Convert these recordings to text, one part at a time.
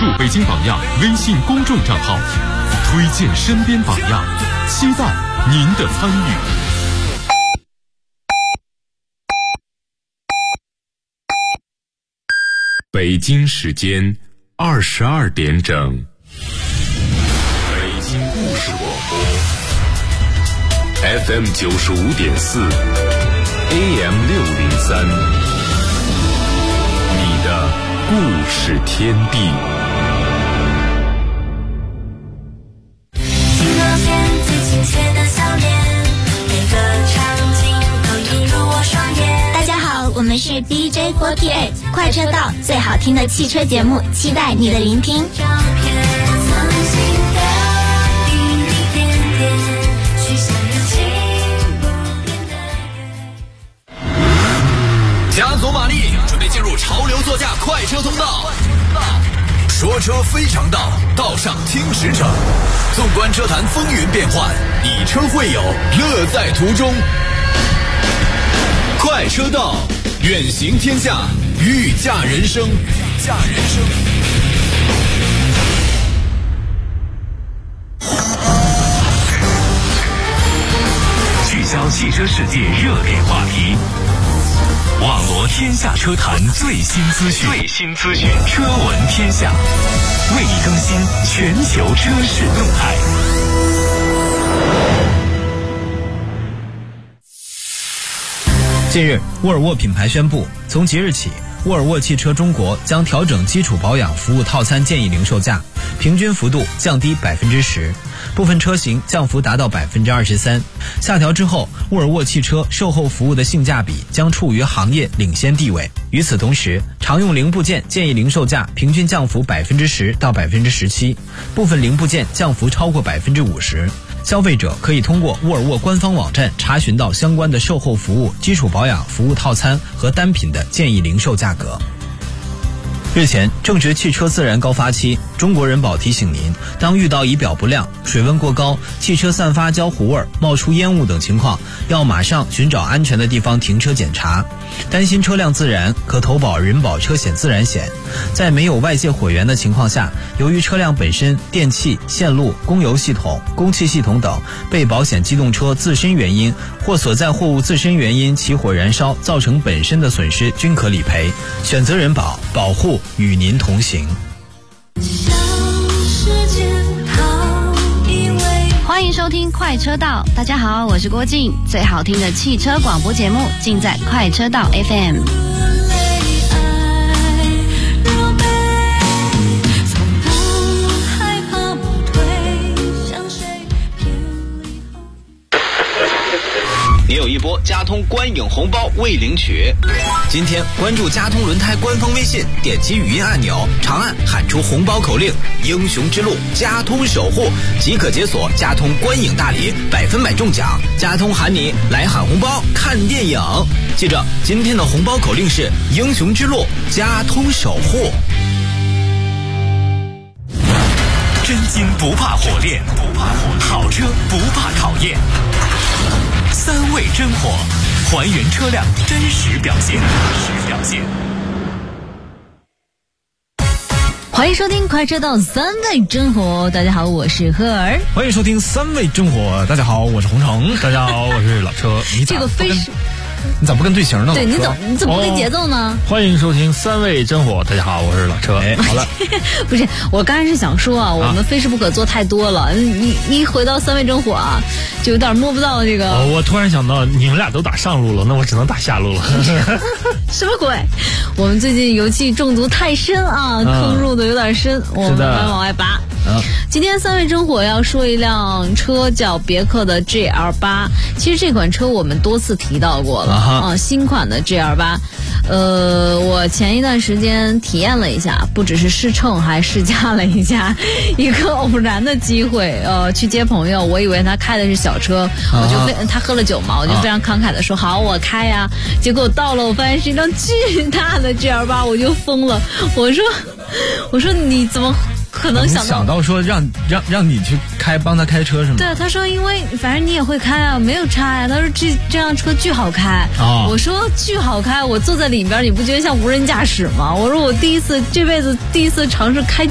入北京榜样微信公众账号，推荐身边榜样，期待您的参与。北京时间22点整，北京故事广播 FM 95.4 AM 603，你的故事天地。 纪录片最亲切的笑脸，每个场景都映入我双眼。大家好，我们是 DJ48 快车道，最好听的汽车节目，期待你的聆听。 加足马力，准备进入潮流座驾快车通道。说车非常道，道上听实诚。纵观车坛风云变幻，以车会友，乐在途中。快车道，远行天下，御驾人生。 聚焦汽车世界热点话题，网罗天下车坛最新资讯，车闻天下，为你更新全球车市动态。 近日，沃尔沃品牌宣布，从即日起，沃尔沃汽车中国将调整基础保养服务套餐建议零售价，平均幅度降低10%，部分车型降幅达到23%。下调之后，沃尔沃汽车售后服务的性价比将处于行业领先地位。与此同时，常用零部件建议零售价平均降幅10%到17%，部分零部件降幅超过50%。消费者可以通过沃尔沃官方网站查询到相关的售后服务、基础保养服务套餐和单品的建议零售价格。日前，正值汽车自燃高发期，中国人保提醒您，当遇到仪表不亮、水温过高、汽车散发焦糊味、冒出烟雾等情况，要马上寻找安全的地方停车检查。担心车辆自燃，可投保人保车险自燃险。在没有外界火源的情况下，由于车辆本身电气、线路、供油系统、供气系统等被保险机动车自身原因或所在货物自身原因起火燃烧造成本身的损失均可理赔。选择人保，保护与您同行。 欢迎收听快车道，大家好，我是郭静，最好听的汽车广播节目尽在快车道 FM。 你有一波佳通观影红包未领取，今天关注佳通轮胎官方微信，点击语音按钮，长按喊出红包口令“英雄之路，佳通守护”，即可解锁佳通观影大礼，100%中奖。佳通喊你来喊红包看电影，记着今天的红包口令是“英雄之路，佳通守护”。 真金不怕火炼，好车不怕考验。3味真火，还原车辆真实表现。 欢迎收听快车道3味真火，大家好，我是赫尔。 欢迎收听3味真火，大家好，我是洪城。 大家好，我是老车。 这个非是。 你咋不跟队形呢？ 对，你怎么不跟节奏呢？ 欢迎收听3味真火，大家好，我是老车。好了， 不是，我刚才是想说啊，我们非是不可做太多了，一回到3味真火啊，就有点摸不到这个。 我突然想到，你们俩都打上路了，那我只能打下路了。 什么鬼？我们最近油气中毒太深啊，坑入的有点深，我们慢慢往外拔。今天3味真火要说一辆车叫别克的 GL8， 其实这款车我们多次提到过了新款的 GL8。我前一段时间体验了一下，不只是试乘，还试驾了一下。一个偶然的机会，去接朋友，我以为他开的是小车，他喝了酒嘛，我就非常慷慨的说好，我开呀。结果到了，我发现是一辆巨大的 GL8，我就疯了。我说你怎么可能想到说让你去帮他开车是吗？ 对，他说因为反正你也会开啊，没有差呀。他说这辆车巨好开。我说巨好开，我坐在里边，你不觉得像无人驾驶吗？我说我这辈子第一次尝试开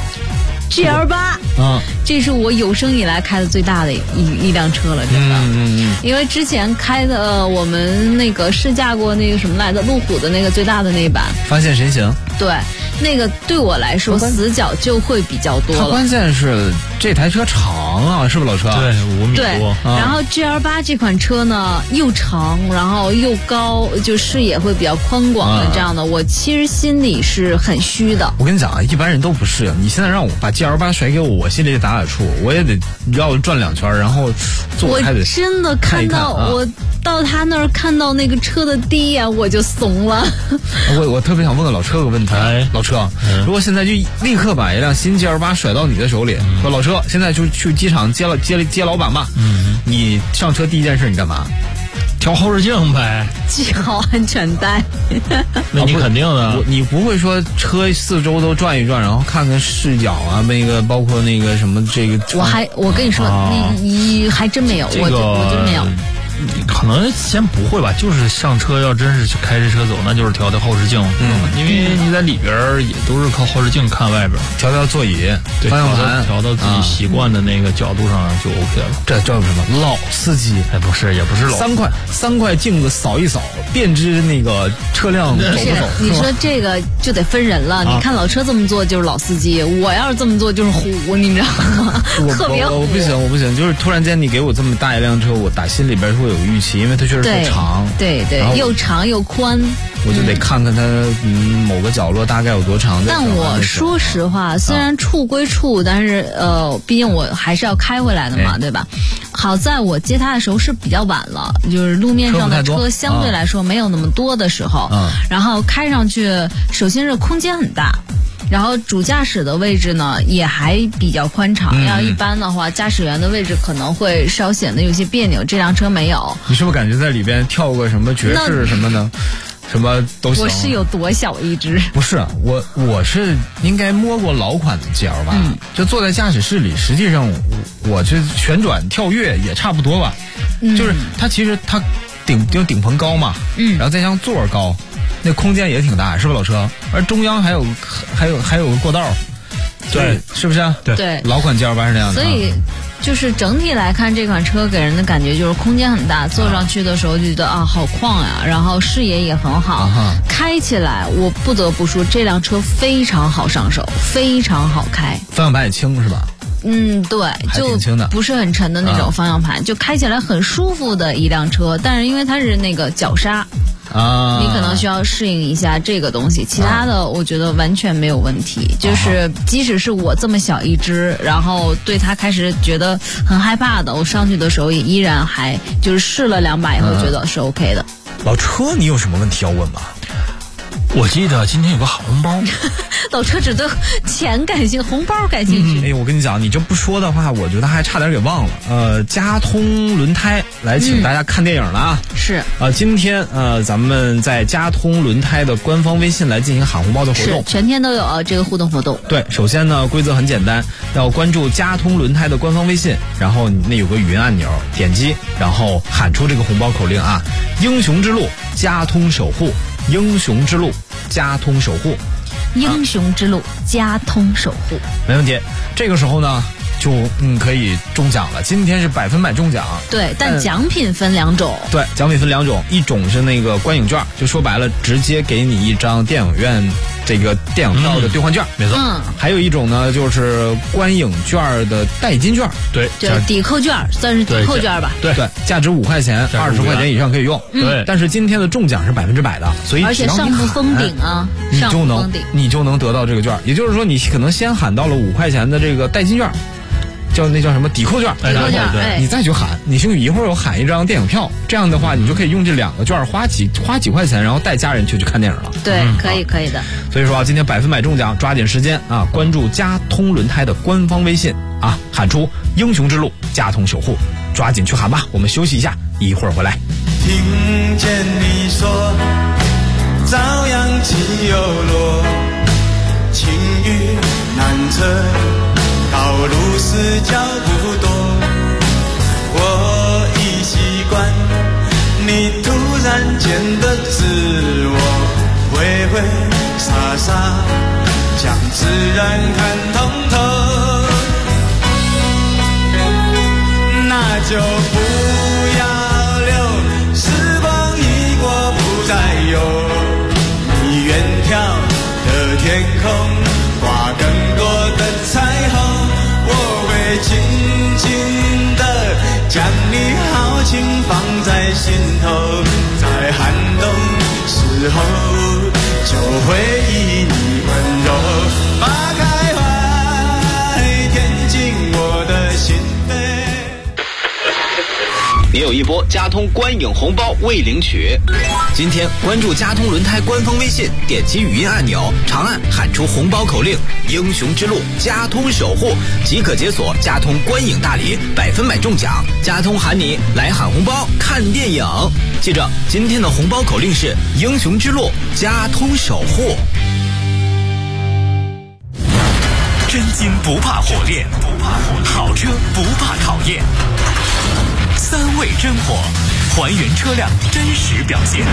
GL8，这是我有生以来开的最大的一辆车了，真的。因为之前开的我们那个试驾过那个什么来的，路虎的那个最大的那一版， 发现神行。 对，那个对我来说死角就会比较多了。 关键是这台车长啊，是不是老车？ 对，5米多。 对，然后 GL8 这款车呢又长，然后又高，就视野会比较宽广的这样的。我其实心里是很虚的。 我跟你讲啊，一般人都不适应。你现在让我把 GL8 甩给我心里打怵，我也得绕转2圈，然后坐开始。 我真的看到我到他那儿看到那个车的第一眼我就怂了。 我特别想问个老车个问题，老车，如果现在就立刻把一辆新 GL8 甩到你的手里，说老车，现在就去机场接老板吧。你上车第一件事你干嘛？ 调后视镜呗， 系好安全带。 那你肯定的， 你不会说车四周都转一转，然后看看视角啊，那个包括那个什么这个。 我跟你说，你还真没有，我真没有。 可能先不会吧，就是上车要真是去开这车走，那就是调后视镜。因为你在里边也都是靠后视镜看外边， 调座椅、方向盘， 调到自己习惯的那个角度上就 OK 了。 这叫什么？老司机？ 不是，也不是老。 3块镜子扫一扫，便知那个车辆走不走。 你说这个就得分人了。你看老车这么做就是老司机，我要是这么做就是虎，你知道吗？特别虎。 我不行，就是突然间你给我这么大一辆车，我打心里边会有预期，因为它确实太长， 对，又长又宽， 我就得看看它某个角落大概有多长。 但我说实话，虽然处归处，但是毕竟我还是要开回来的嘛，对吧？好在我接他的时候是比较晚了，就是路面上的车相对来说没有那么多的时候，然后开上去，首先是空间很大。然后主驾驶的位置呢也还比较宽敞，要一般的话驾驶员的位置可能会稍显得有些别扭，这辆车没有。 你是不是感觉在里边跳个什么爵士什么的，什么都行？ 我是有多小一只？ 不是，我是应该摸过老款的 GL 吧，就坐在驾驶室里，实际上我这旋转跳跃也差不多吧，就是它其实它顶棚高嘛，然后再加上座儿高。那空间也挺大，是不是老车？而中央还有个过道，对，是不是？ 对， 老款 GL8是那样的。 所以就是整体来看，这款车给人的感觉就是空间很大，坐上去的时候就觉得好旷呀，然后视野也很好，开起来我不得不说这辆车非常好上手，非常好开， 方向盘也轻是吧？ 对，就不是很沉的那种方向盘，就开起来很舒服的一辆车。但是因为它是那个脚刹。你可能需要适应一下这个东西，其他的我觉得完全没有问题。就是即使是我这么小一只，然后对它开始觉得很害怕的，我上去的时候也依然还就是试了2把以后觉得是 OK 的。 老车，你有什么问题要问吗？ 我记得今天有个红包。 老车只对钱感兴趣，红包感兴趣。 我跟你讲，你这不说的话，我觉得还差点给忘了。佳通轮胎来请大家看电影了啊！ 是今天咱们在佳通轮胎的官方微信来进行喊红包的活动， 是全天都有这个互动活动。 对，首先呢，规则很简单，要关注佳通轮胎的官方微信，然后那有个语音按钮，点击，然后喊出这个红包口令啊：英雄之路，佳通守护。英雄之路，佳通守护。 英雄之路，佳通守护。 没问题。这个时候呢，就可以中奖了。今天是100%中奖。 对，但奖品分2种。 对，奖品分2种，一种是那个观影券，就说白了，直接给你一张电影院这个电影票的兑换券， 没错。 还有一种呢，就是观影券的代金券， 对， 就是抵扣券，算是抵扣券吧。 对，价值5块钱，20块钱以上可以用。 对， 但是今天的中奖是100%的，所以而且上不封顶啊， 你就能得到这个券。也就是说，你可能先喊到了5块钱的这个代金券。叫什么抵扣券？ 抵扣券， 你再去喊，你兴许一会儿又喊一张电影票，这样的话，你就可以用这2个券花几块钱，然后带家人去看电影了。 对，可以的。 所以说今天100%中奖，抓紧时间啊，关注佳通轮胎的官方微信啊，喊出英雄之路，佳通守护，抓紧去喊吧。我们休息一下，一会儿回来。 听见你说，朝阳起又落，晴雨难测。 死角不多，我已习惯你突然间的自我，挥挥洒洒将自然看通透，那就不要留，时光一过不再有，你远眺的天空挂更多的彩虹，我会轻轻地将你豪情放在心头，在寒冬时候就会以你温柔把开怀填进我的心扉。 你有一波佳通观影红包未领取，今天关注佳通轮胎官方微信，点击语音按钮，长按喊出红包口令英雄之路佳通守护，即可解锁佳通观影大礼，100%中奖。佳通喊你来喊红包看电影，记着今天的红包口令是英雄之路佳通守护。 真金不怕火炼，好车不怕考验。三味真火，还原车辆真实表现。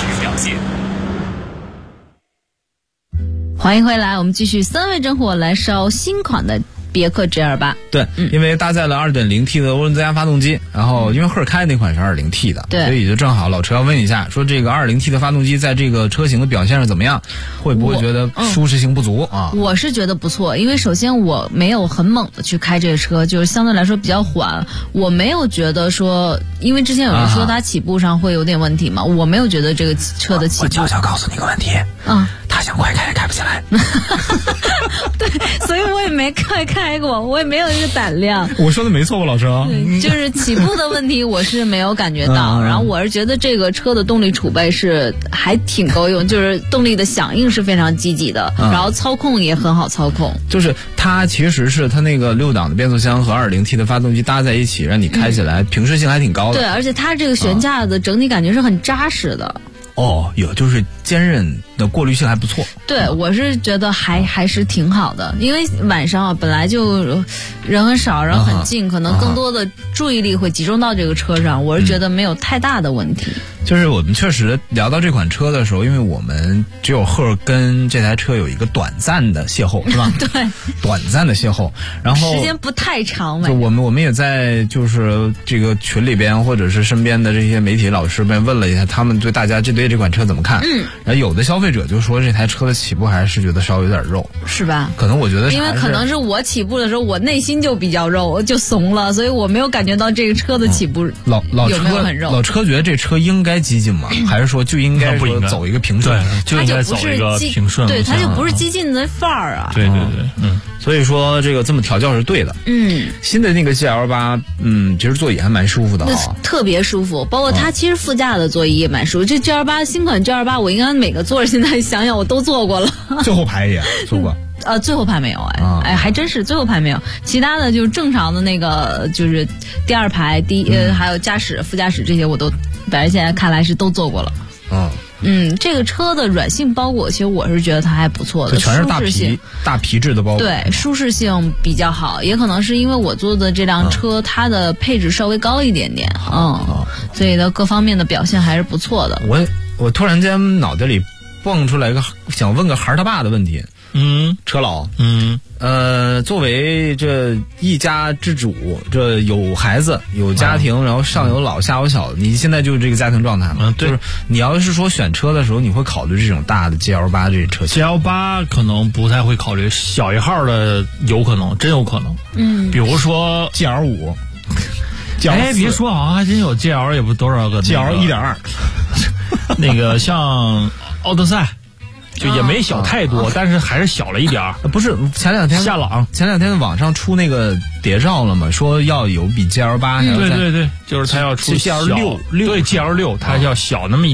欢迎回来，我们继续三味真火来烧新款的别克 GL8。 对，因为搭载了 2.0T 的涡轮增压发动机，然后因为赫尔开那款是 2.0T 的， 对， 所以就正好老车要问一下，说这个 2.0T 的发动机在这个车型的表现上怎么样？会不会觉得舒适性不足啊？ 我是觉得不错，因为首先我没有很猛的去开这个车，就是相对来说比较缓，我没有觉得说，因为之前有人说它起步上会有点问题嘛，我没有觉得这个车的起步。 我悄悄告诉你个问题，他想快开也开不起来。 对，所以我也没快开过，我也没有这个胆量。 我说的没错吧，老车？ 就是起步的问题，我是没有感觉到。然后我是觉得这个车的动力储备是还挺够用，就是动力的响应是非常积极的，然后操控也很好操控。 就是它其实是它那个6档的变速箱和 2.0T 的发动机搭在一起，让你开起来平适性还挺高的。 对，而且它这个悬架的整体感觉是很扎实的。 有就是坚韧的过滤性还不错。 对，我是觉得还是挺好的，因为晚上本来就人很少，人很近，可能更多的注意力会集中到这个车上，我是觉得没有太大的问题。 就是我们确实聊到这款车的时候，因为我们只有赫跟这台车有一个短暂的邂逅，是吧？ 对， 短暂的邂逅，然后时间不太长。 就我们也在就是这个群里边或者是身边的这些媒体老师们问了一下，他们对大家对这款车怎么看？然后有的消费者就说这台车的起步还是觉得稍微有点肉， 是吧？ 可能我觉得因为可能是我起步的时候，我内心就比较肉，就怂了，所以我没有感觉到这个车的起步老有没有很肉。 老车觉得这车应该激进吗？还是说就应该说走一个平顺？ 对，就应该走一个平顺。 对，它就不是激进的范儿啊。 对， 所以说这个这么调教是对的。新的那个 GL8，其实座椅还蛮舒服的啊， 特别舒服。包括它其实副驾的座椅也蛮舒服。这 GL8 新款 GL8，我应该每个座现在想想我都坐过了。 最后排也坐过。 最后排没有还真是最后排没有，其他的就是正常的那个，就是第二排、还有驾驶、副驾驶这些我都，反正现在看来是都做过了。这个车的软性包裹，其实我是觉得它还不错的， 全是大皮质的包裹， 对，舒适性比较好，也可能是因为我坐的这辆车，它的配置稍微高一点点，所以的各方面的表现还是不错的。 我突然间脑袋里蹦出来一个想问个孩儿他爸的问题。车老，作为这一家之主，这有孩子有家庭，然后上有老下有小，你现在就是这个家庭状态吗？ 对， 就是你要是说选车的时候，你会考虑这种大的 GL8 这车型。 GL8 可能不太会考虑，小一号的有可能，真有可能。比如说 GL5。 别说，好像还真有 GL 也不多少个 GL 1.2， 那个像奥德赛。就也没小太多，但是还是小了一点儿。 不是前两天夏朗前两天网上出那个谍照了嘛，说要有比 GL8 还要对，就是他要出 GL6， 对 GL6，它要小那么一点儿。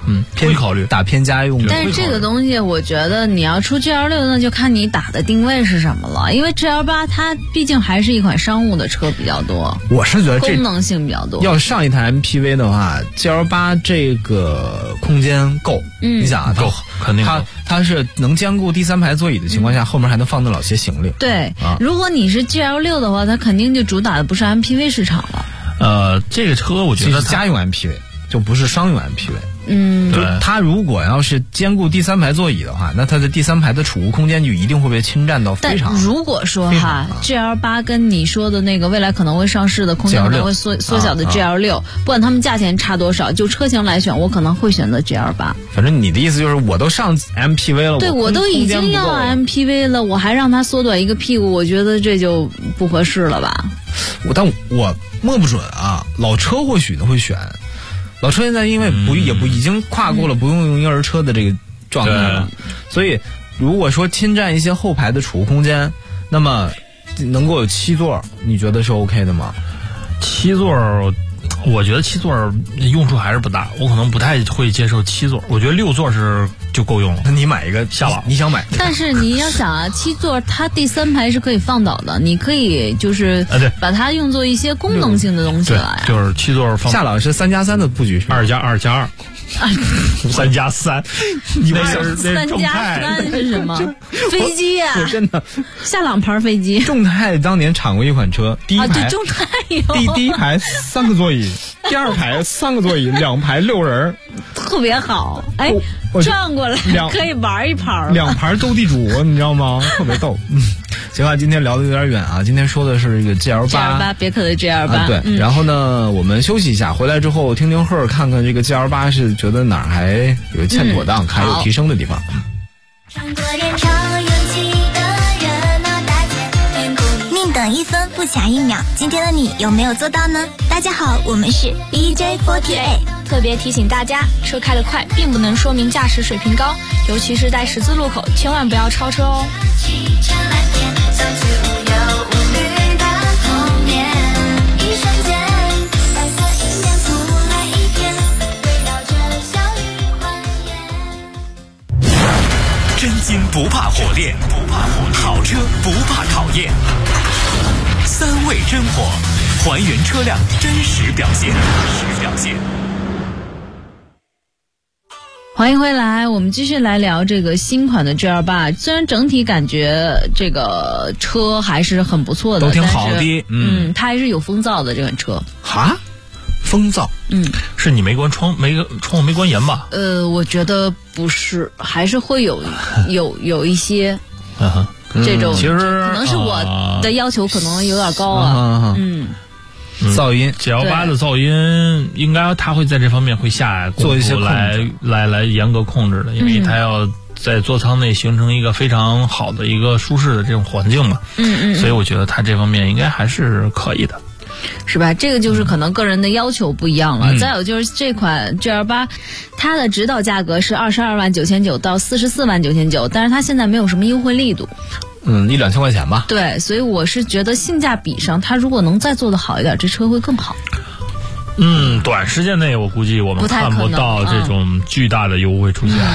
会考虑打偏家用。 但是这个东西，我觉得你要出 GL6，那就看你打的定位是什么了。因为 GL8 它毕竟还是一款商务的车比较多， 我是觉得功能性比较多。 要上一台 MPV 的话 ，GL8 这个空间够。你想啊， 够，肯定够。 它是能兼顾第3排座椅的情况下，后面还能放得了些行李。 对，如果你是 GL6 的话，它肯定就主打的不是 MPV 市场了。 这个车我觉得是家用 MPV， 就不是商用 MPV。 对， 它如果要是兼顾第3排座椅的话，那它的第3排的储物空间就一定会被侵占到非常。 但如果说GL8 跟你说的那个未来可能会上市的空间可能会缩小的 GL6，不管他们价钱差多少，就车型来选，我可能会选择 GL8。 反正你的意思就是我都上 MPV 了， 对，我都已经要 MPV 了，我还让它缩短一个屁股，我觉得这就不合适了吧。 但我摸不准啊，老车或许会选。老车现在因为已经跨过了不用婴儿车的这个状态了，所以如果说侵占一些后排的储物空间，那么能够有7座，你觉得是 OK 的吗 ？7座，我觉得7座用处还是不大，我可能不太会接受7座。我觉得6座是就够用了。 那你买一个夏朗， 你想买？ 但是你要想啊，7座它第3排是可以放倒的，你可以就是把它用作一些功能性的东西了。 就是7座放。 夏朗是3+3的布局是 2+2+2。3+3， 你那是3+3是什么？飞机呀！ 真的， 夏朗牌飞机。 众泰当年产过一款车，第一排对，众泰有第一排3个座椅，第2排3个座椅，2排6人， 特别好。哎，转过来可以玩一盘 ，2排斗地主，你知道吗？特别逗。行吧，今天聊的有点远啊。今天说的是这个 GL8， 别克的 GL8。 对，然后呢，我们休息一下，回来之后听听贺，看看这个 GL8是觉得哪儿还有欠妥当，还有提升的地方。 宁等1分，不抢1秒。今天的你有没有做到呢？大家好，我们是 BJ48。 特别提醒大家，车开得快并不能说明驾驶水平高，尤其是在十字路口，千万不要超车哦。 真金不怕火炼，好车不怕考验。3味真火，还原车辆真实表现。 欢迎回来，我们继续来聊这个新款的 GL8。虽然整体感觉这个车还是很不错的， 都挺好的， 它还是有风噪的这款车。 哈？风噪？ 是你没关窗户没关严吧？ 我觉得不是，还是会有一些这种， 其实可能是我的要求可能有点高啊。 噪音 ，GL8的噪音应该它会在这方面会做一些来严格控制的，因为它要在座舱内形成一个非常好的一个舒适的这种环境嘛。所以我觉得它这方面应该还是可以的。 是吧？这个就是可能个人的要求不一样了。再有就是这款 GL8，它的指导价格是22.99000到44.99000，但是它现在没有什么优惠力度。 1-2千块钱吧。 对，所以我是觉得性价比上，它如果能再做得好一点，这车会更好。 短时间内我估计我们看不到这种巨大的优惠出现。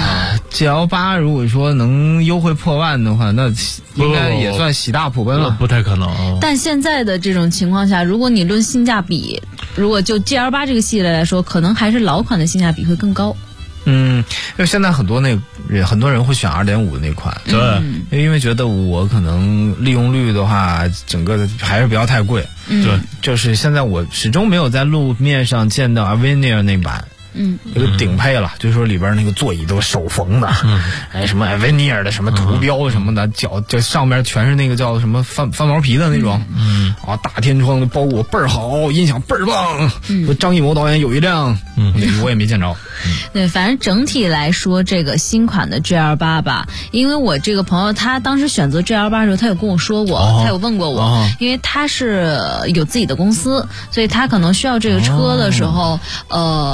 GL8 如果说能优惠破万的话，那应该也算喜大普奔了。 不太可能。 但现在的这种情况下，如果你论性价比，如果就 GL8 这个系列来说，可能还是老款的性价比会更高。 因为现在很多人会选2.5的那款， 对， 因为觉得我可能利用率的话，整个还是不要太贵。 对， 就是现在我始终没有在路面上见到 Avenir 那版。这个顶配了，就是说里边那个座椅都手缝的，什么 Avenir 的什么图标什么的，脚这上面全是那个叫什么翻毛皮的那种，大天窗的包裹倍儿好，音响倍儿棒。张艺谋导演有一辆，我也没见着。 对，反正整体来说，这个新款的 GL8吧，因为我这个朋友他当时选择 GL8的时候，他有跟我说过，他有问过我，因为他是有自己的公司，所以他可能需要这个车的时候，因为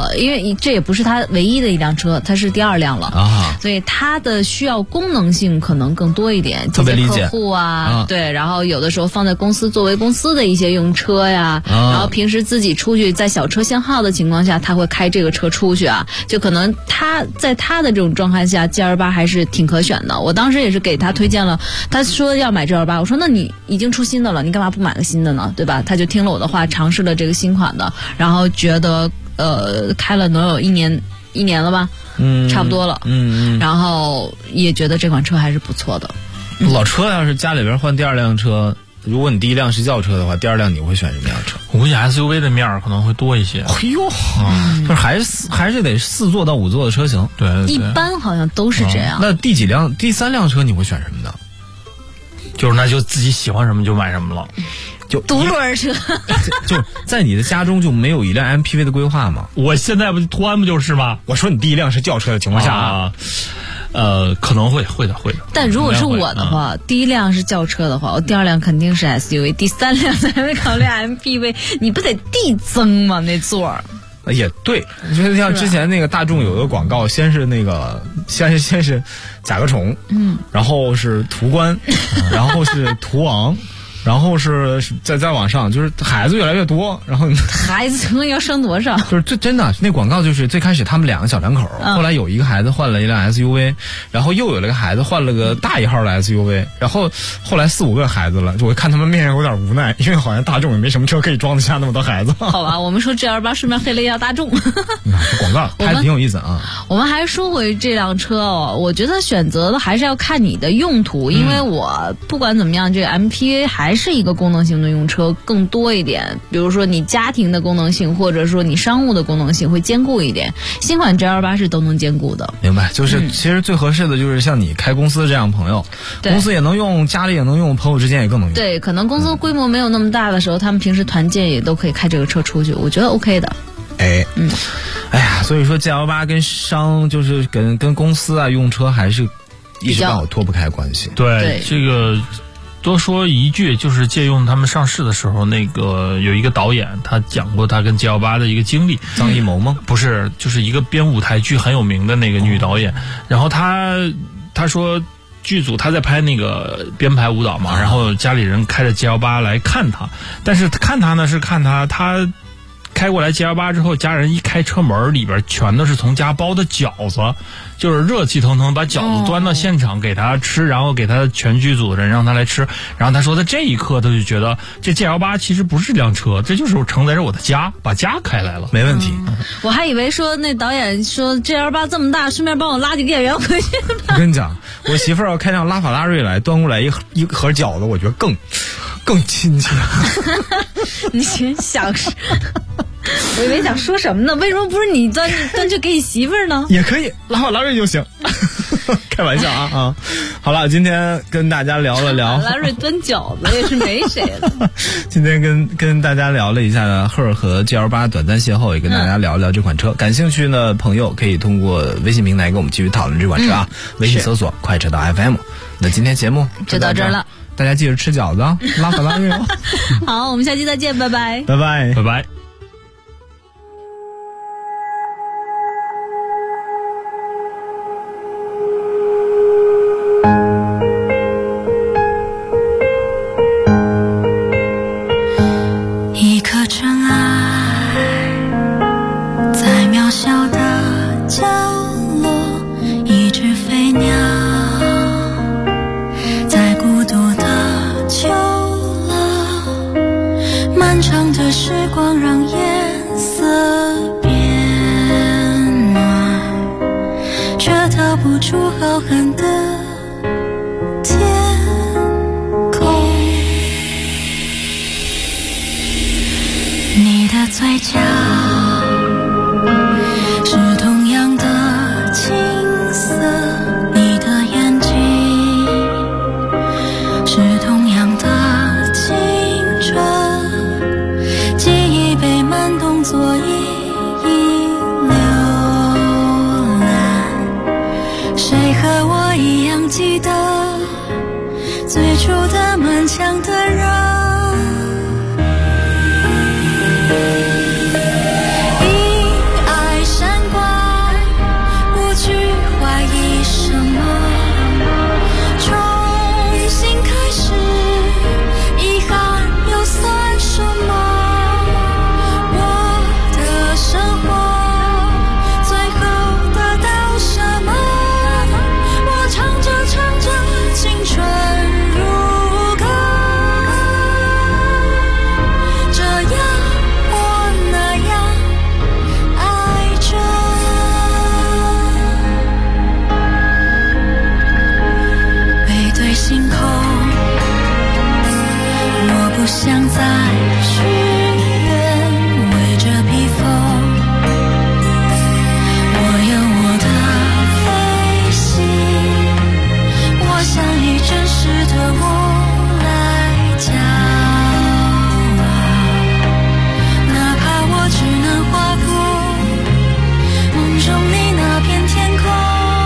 为这也不是他唯一的一辆车，他是第2辆了啊，所以他的需要功能性可能更多一点， 特别理解客户啊，对，然后有的时候放在公司作为公司的一些用车呀，然后平时自己出去在小车限号的情况下，他会开这个车出去啊，就可能他在他的这种状态下 GL8 还是挺可选的。我当时也是给他推荐了，他说要买 GL8， 我说那你已经出新的了，你干嘛不买个新的呢，对吧？他就听了我的话，尝试了这个新款的，然后觉得开了能有一年了吧，差不多了，然后也觉得这款车还是不错的。 老车要是家里边换第2辆车，如果你第1辆是轿车的话，第2辆你会选什么样的车？ 我估计 SUV 的面可能会多一些。 哎呦，就是还是得4座到5座的车型。 对， 一般好像都是这样。 那第3辆车你会选什么呢？ 就是那就自己喜欢什么就买什么了， 就独轮车。 就在你的家中就没有一辆 MPV 的规划吗？ 我现在途安不就是吗？ 我说你第1辆是轿车的情况下啊。 可能会的。 但如果是我的话，第1辆是轿车的话，我第2辆肯定是 SUV， 第3辆才会考虑 MPV。你不得递增吗？那座儿。 也对，就像之前那个大众有个广告，先是甲壳虫，然后是途观，然后是途昂。然后是再往上，就是孩子越来越多，然后孩子可能要生多少？ 就是这真的那广告就是最开始他们2个小两口，后来有一个孩子换了一辆 SUV， 然后又有了个孩子换了个大1号的 SUV， 然后后来4-5个孩子了，我看他们面上有点无奈，因为好像大众也没什么车可以装得下那么多孩子。 好吧，我们说 GL8 顺便黑了一下大众。 广告拍的挺有意思啊。 我们还是说回这辆车哦，我觉得选择的还是要看你的用途，因为我不管怎么样，这个 MPV 还是一个功能性的用车更多一点，比如说你家庭的功能性，或者说你商务的功能性会兼顾一点。新款 GL8 是都能兼顾的。 明白，就是其实最合适的就是像你开公司这样朋友，公司也能用，家里也能用，朋友之间也更能用。 对，可能公司规模没有那么大的时候，他们平时团建也都可以开这个车出去，我觉得 OK 的。 哎呀，所以说 GL8 跟就是跟公司啊用车还是一直跟我脱不开关系。 对，这个多说一句，就是借用他们上市的时候，那个有一个导演，他讲过他跟 GL8 的一个经历。 张艺谋吗？ 不是，就是一个编舞台剧很有名的那个女导演。然后他说剧组他在拍那个编排舞蹈嘛，然后家里人开着 GL8 来看他，但是看他呢是看他开过来 GL8 之后，家人一开车门，里边全都是从家包的饺子，就是热气腾腾把饺子端到现场给他吃，然后给他全剧组的人让他来吃。然后他说在这一刻他就觉得这 GL8 其实不是辆车，这就是承载着我的家，把家开来了， 没问题。 我还以为说那导演说 GL8 这么大，顺便帮我拉几个演员回去呢。 我跟你讲，我媳妇儿要开辆拉法拉瑞来，端过来一盒饺子，我觉得更亲切。 你先想我以为想说什么呢？为什么不是你端去给你媳妇儿呢？ 也可以，拉法拉瑞就行。开玩笑啊！好了，今天跟大家聊了聊拉瑞端饺子也是没谁了。 今天跟大家聊了一下赫和 GL8 短暂邂逅，也跟大家聊聊这款车。感兴趣的朋友可以通过微信平台跟我们继续讨论这款车啊。微信搜索快车道 FM。那今天节目就到这儿了， 大家记得吃饺子啊，拉法拉瑞哦。 好，我们下期再见，拜拜， 拜拜， 拜拜。 嘴角是同样的青涩，你的眼睛是同样的青春，记忆被慢动作一一浏览，谁和我一样记得最初的满腔的热。 不想再许愿，围着披风，我有我的飞行，我想以真实的我来骄傲，哪怕我只能划过梦中你那片天空。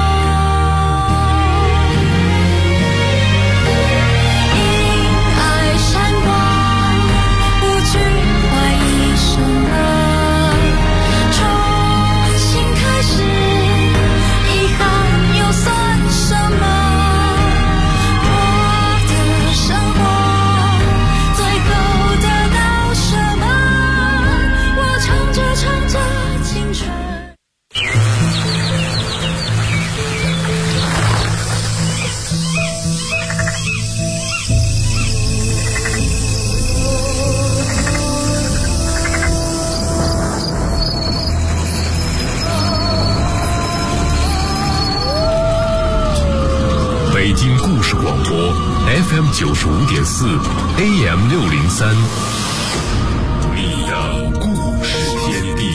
北京故事广播 FM 95.4 AM 603，你的故事天地。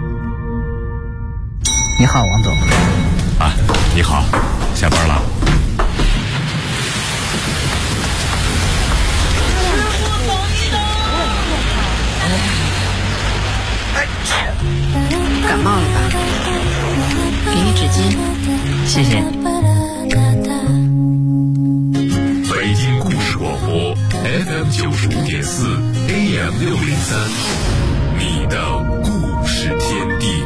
你好，王总。 啊，你好，下班了。 感冒了吧？给你纸巾，谢谢。 北京故事广播 FM 95.4 AM 603，你的故事天地。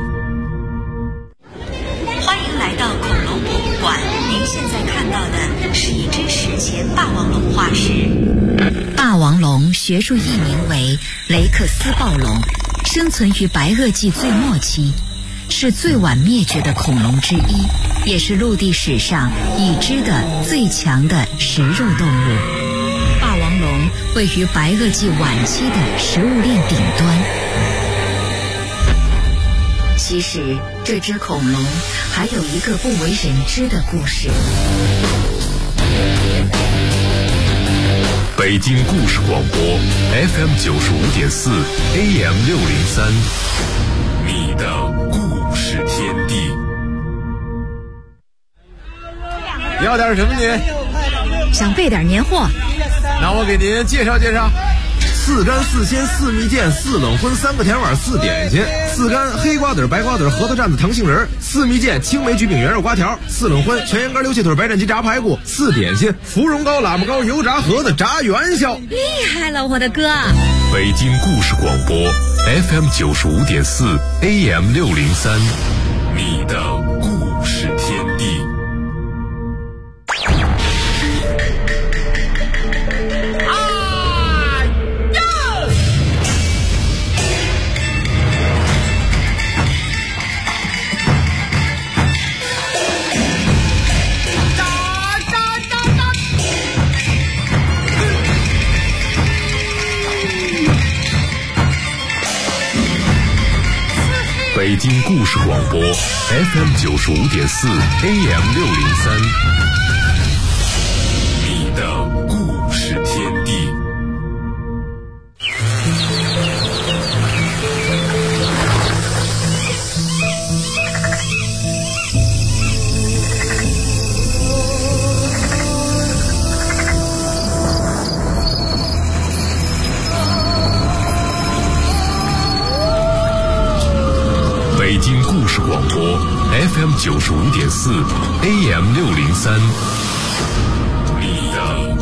欢迎来到恐龙博物馆，您现在看到的是一只史前霸王龙化石。霸王龙学术译名为雷克斯暴龙，生存于白垩纪最末期，是最晚灭绝的恐龙之一，也是陆地史上已知的最强的食肉动物。霸王龙位于白垩纪晚期的食物链顶端。其实这只恐龙还有一个不为人知的故事。 北京故事广播 FM 95.4 AM 603，你的故事天地。 要点什么您？ 想备点年货。 那我给您介绍介绍。4干4鲜4蜜饯4冷荤3个甜碗4点心，4干黑瓜子白瓜子核桃蘸子糖杏仁，4蜜饯青梅橘饼圆肉瓜条，4冷荤全羊肝溜切腿白斩鸡炸排骨，4点心芙蓉糕喇嘛糕油炸盒子炸元宵。 厉害了，我的哥！ 北京故事广播 FM 95.4 AM 603，你的故事天地。北京故事广播 FM 95.4 AM 603，你的故事天地。北京故事广播 FM 95.4 AM 603，你的